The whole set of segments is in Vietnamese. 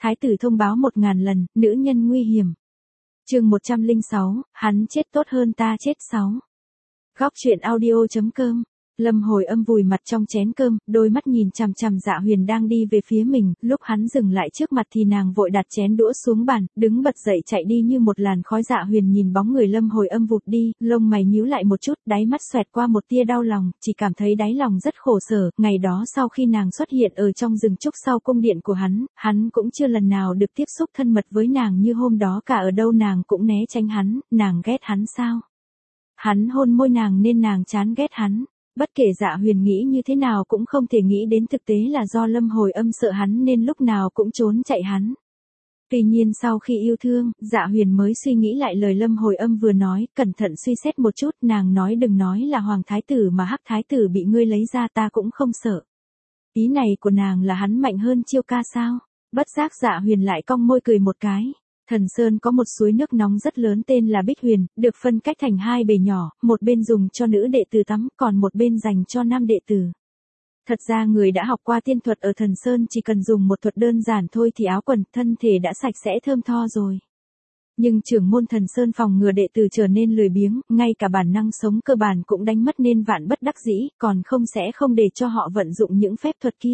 Thái tử thông báo 1000 lần, nữ nhân nguy hiểm. Chương 106, hắn chết tốt hơn ta chết 6. Góc truyện audio.com. Lâm Hồi Âm vùi mặt trong chén cơm, đôi mắt nhìn chằm chằm Dạ Huyền đang đi về phía mình, lúc hắn dừng lại trước mặt thì nàng vội đặt chén đũa xuống bàn, đứng bật dậy chạy đi như một làn khói. Dạ Huyền nhìn bóng người Lâm Hồi Âm vụt đi, lông mày nhíu lại một chút, đáy mắt xoẹt qua một tia đau lòng, chỉ cảm thấy đáy lòng rất khổ sở. Ngày đó sau khi nàng xuất hiện ở trong rừng trúc sau cung điện của hắn cũng chưa lần nào được tiếp xúc thân mật với nàng như hôm đó cả, ở đâu nàng cũng né tránh hắn, nàng ghét hắn sao? Hắn hôn môi nàng nên nàng chán ghét hắn. Bất kể Dạ Huyền nghĩ như thế nào cũng không thể nghĩ đến thực tế là do Lâm Hồi Âm sợ hắn nên lúc nào cũng trốn chạy hắn. Tuy nhiên sau khi yêu thương, Dạ Huyền mới suy nghĩ lại lời Lâm Hồi Âm vừa nói, cẩn thận suy xét một chút, nàng nói đừng nói là Hoàng Thái Tử mà Hắc Thái Tử bị ngươi lấy ra ta cũng không sợ. Ý này của nàng là hắn mạnh hơn Chiêu Ca sao? Bất giác Dạ Huyền lại cong môi cười một cái. Thần Sơn có một suối nước nóng rất lớn tên là Bích Huyền, được phân cách thành hai bể nhỏ, một bên dùng cho nữ đệ tử tắm, còn một bên dành cho nam đệ tử. Thật ra người đã học qua tiên thuật ở Thần Sơn chỉ cần dùng một thuật đơn giản thôi thì áo quần, thân thể đã sạch sẽ thơm tho rồi. Nhưng trưởng môn Thần Sơn phòng ngừa đệ tử trở nên lười biếng, ngay cả bản năng sống cơ bản cũng đánh mất nên vạn bất đắc dĩ, còn không để cho họ vận dụng những phép thuật kia.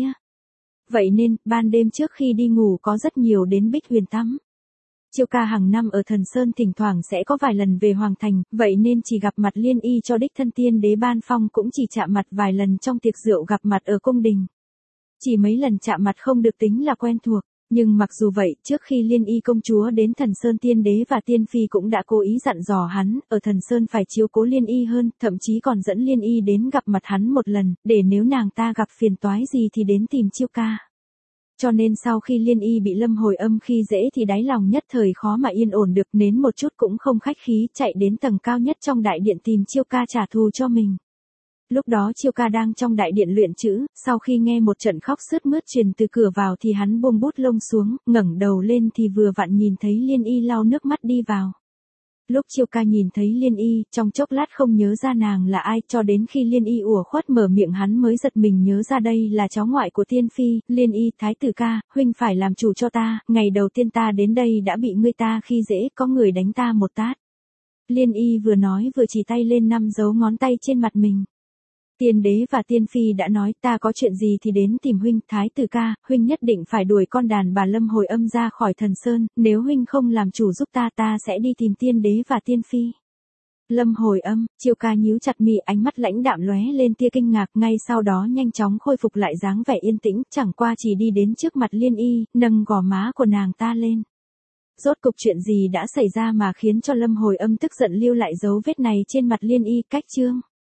Vậy nên, ban đêm trước khi đi ngủ có rất nhiều đến Bích Huyền tắm. Chiêu Ca hàng năm ở Thần Sơn thỉnh thoảng sẽ có vài lần về Hoàng Thành, vậy nên chỉ gặp mặt Liên Y cho đích thân tiên đế ban phong cũng chỉ chạm mặt vài lần trong tiệc rượu gặp mặt ở cung đình. Chỉ mấy lần chạm mặt không được tính là quen thuộc, nhưng mặc dù vậy, trước khi Liên Y công chúa đến Thần Sơn tiên đế và tiên phi cũng đã cố ý dặn dò hắn, ở Thần Sơn phải chiếu cố Liên Y hơn, thậm chí còn dẫn Liên Y đến gặp mặt hắn một lần, để nếu nàng ta gặp phiền toái gì thì đến tìm Chiêu Ca. Cho nên sau khi Liên Y bị Lâm Hồi Âm khi dễ thì đáy lòng nhất thời khó mà yên ổn được, nến một chút cũng không khách khí, chạy đến tầng cao nhất trong đại điện tìm Chiêu Ca trả thù cho mình. Lúc đó Chiêu Ca đang trong đại điện luyện chữ, sau khi nghe một trận khóc sướt mướt truyền từ cửa vào thì hắn buông bút lông xuống, ngẩng đầu lên thì vừa vặn nhìn thấy Liên Y lau nước mắt đi vào. Lúc Chiêu Ca nhìn thấy Liên Y, trong chốc lát không nhớ ra nàng là ai, cho đến khi Liên Y ủa khuất mở miệng hắn mới giật mình nhớ ra đây là cháu ngoại của tiên phi. Liên Y, Thái tử ca, huynh phải làm chủ cho ta, ngày đầu tiên ta đến đây đã bị ngươi ta khi dễ, có người đánh ta một tát. Liên Y vừa nói vừa chỉ tay lên 5 dấu ngón tay trên mặt mình. Tiên đế và tiên phi đã nói ta có chuyện gì thì đến tìm huynh. Thái tử ca, huynh nhất định phải đuổi con đàn bà Lâm Hồi Âm ra khỏi Thần Sơn, nếu huynh không làm chủ giúp ta sẽ đi tìm tiên đế và tiên phi. Lâm Hồi Âm, Chiêu Ca nhíu chặt mi, ánh mắt lãnh đạm lóe lên tia kinh ngạc, ngay sau đó nhanh chóng khôi phục lại dáng vẻ yên tĩnh, chẳng qua chỉ đi đến trước mặt Liên Y, nâng gò má của nàng ta lên. Rốt cục chuyện gì đã xảy ra mà khiến cho Lâm Hồi Âm tức giận lưu lại dấu vết này trên mặt Liên Y? Cách chương